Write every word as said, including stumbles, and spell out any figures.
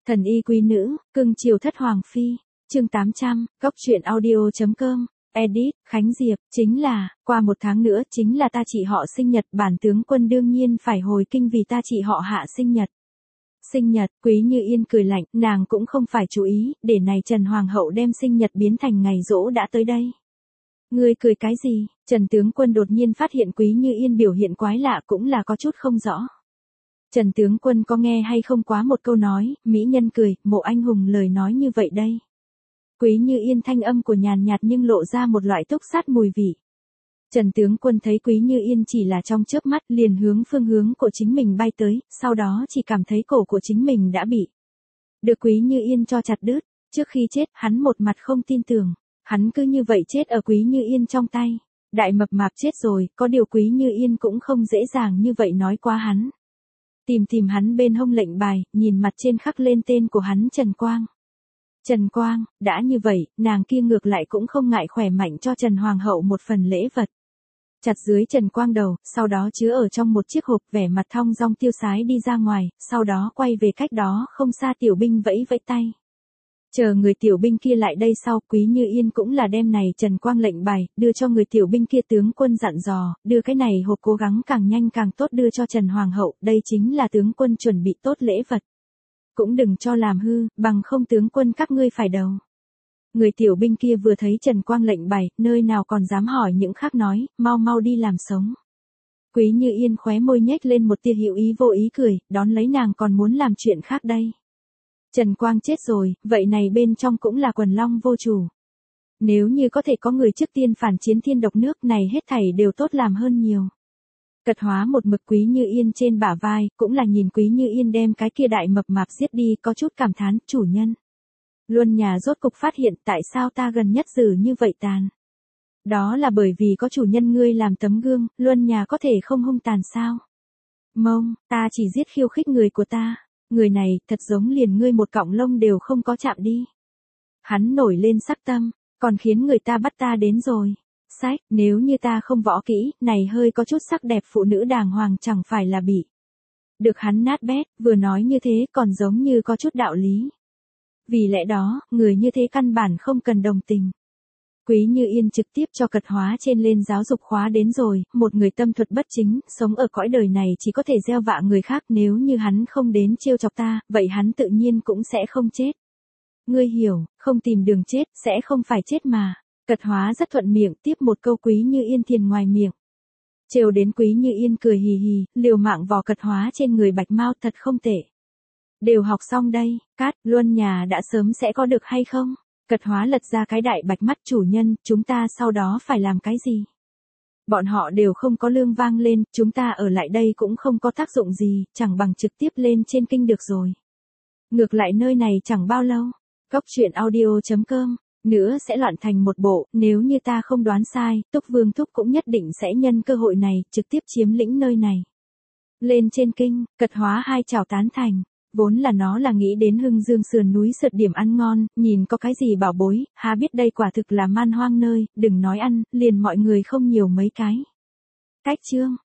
Thần y quý nữ, cưng chiều thất hoàng phi, chương tám trăm, góc truyện audio.com, edit, Khánh Diệp, chính là, qua một tháng nữa chính là ta chị họ sinh nhật, bản tướng quân đương nhiên phải hồi kinh vì ta chị họ hạ sinh nhật. Sinh nhật, Quý Như Yên cười lạnh, nàng cũng không phải chú ý, để này Trần Hoàng hậu đem sinh nhật biến thành ngày giỗ đã tới đây. Ngươi cười cái gì? Trần tướng quân đột nhiên phát hiện Quý Như Yên biểu hiện quái lạ cũng là có chút không rõ. Trần tướng quân có nghe hay không quá một câu nói, mỹ nhân cười, mộ anh hùng lời nói như vậy đây. Quý Như Yên thanh âm của nhàn nhạt nhưng lộ ra một loại túc sát mùi vị. Trần tướng quân thấy Quý Như Yên chỉ là trong chớp mắt liền hướng phương hướng của chính mình bay tới, sau đó chỉ cảm thấy cổ của chính mình đã bị được Quý Như Yên cho chặt đứt. Trước khi chết, hắn một mặt không tin tưởng, hắn cứ như vậy chết ở Quý Như Yên trong tay. Đại mập mạp chết rồi, có điều Quý Như Yên cũng không dễ dàng như vậy nói qua hắn. Tìm tìm hắn bên hông lệnh bài, nhìn mặt trên khắc lên tên của hắn Trần Quang. Trần Quang, đã như vậy, nàng kia ngược lại cũng không ngại khỏe mạnh cho Trần Hoàng hậu một phần lễ vật. Chặt dưới Trần Quang đầu, sau đó chứa ở trong một chiếc hộp, vẻ mặt thong dong tiêu sái đi ra ngoài, sau đó quay về cách đó không xa tiểu binh vẫy vẫy tay. Chờ người tiểu binh kia lại đây sau, Quý Như Yên cũng là đem này Trần Quang lệnh bài, đưa cho người tiểu binh kia, tướng quân dặn dò, đưa cái này hộp cố gắng càng nhanh càng tốt đưa cho Trần Hoàng hậu, đây chính là tướng quân chuẩn bị tốt lễ vật. Cũng đừng cho làm hư, bằng không tướng quân các ngươi phải đầu. Người tiểu binh kia vừa thấy Trần Quang lệnh bài, nơi nào còn dám hỏi những khác nói, mau mau đi làm sống. Quý Như Yên khóe môi nhếch lên một tia hữu ý vô ý cười, đón lấy nàng còn muốn làm chuyện khác đây. Trần Quang chết rồi, vậy này bên trong cũng là quần long vô chủ. Nếu như có thể có người trước tiên phản chiến thiên độc nước này hết thảy đều tốt làm hơn nhiều. Cật Hóa một mực Quý Như Yên trên bả vai, cũng là nhìn Quý Như Yên đem cái kia đại mập mạp giết đi, có chút cảm thán, chủ nhân. Luân nhà rốt cục phát hiện tại sao ta gần nhất dữ như vậy tàn. Đó là bởi vì có chủ nhân ngươi làm tấm gương, Luân nhà có thể không hung tàn sao. Mông, ta chỉ giết khiêu khích người của ta. Người này, thật giống liền ngươi một cọng lông đều không có chạm đi. Hắn nổi lên sắc tâm, còn khiến người ta bắt ta đến rồi. Sách, nếu như ta không võ kỹ, này hơi có chút sắc đẹp phụ nữ đàng hoàng chẳng phải là bị được hắn nát bét, vừa nói như thế còn giống như có chút đạo lý. Vì lẽ đó, người như thế căn bản không cần đồng tình. Quý Như Yên trực tiếp cho Cật Hóa trên lên giáo dục khóa đến rồi, một người tâm thuật bất chính, sống ở cõi đời này chỉ có thể gieo vạ người khác, nếu như hắn không đến trêu chọc ta, vậy hắn tự nhiên cũng sẽ không chết. Ngươi hiểu, không tìm đường chết, sẽ không phải chết mà. Cật Hóa rất thuận miệng, tiếp một câu Quý Như Yên thiền ngoài miệng. Trêu đến Quý Như Yên cười hì hì, liều mạng vò Cật Hóa trên người bạch mau, thật không tệ. Đều học xong đây, Cát, Luân nhà đã sớm sẽ có được hay không? Cật Hóa lật ra cái đại bạch mắt, chủ nhân, chúng ta sau đó phải làm cái gì? Bọn họ đều không có lương vang lên, chúng ta ở lại đây cũng không có tác dụng gì, chẳng bằng trực tiếp lên trên kinh được rồi. Ngược lại nơi này chẳng bao lâu, góc truyện audio.com, nữa sẽ loạn thành một bộ, nếu như ta không đoán sai, Túc Vương Thúc cũng nhất định sẽ nhân cơ hội này, trực tiếp chiếm lĩnh nơi này. Lên trên kinh, Cật Hóa hai chào tán thành. Vốn là nó là nghĩ đến Hưng Dương sườn núi sượt điểm ăn ngon, nhìn có cái gì bảo bối, há biết đây quả thực là man hoang nơi, đừng nói ăn, liền mọi người không nhiều mấy cái. Cách chương,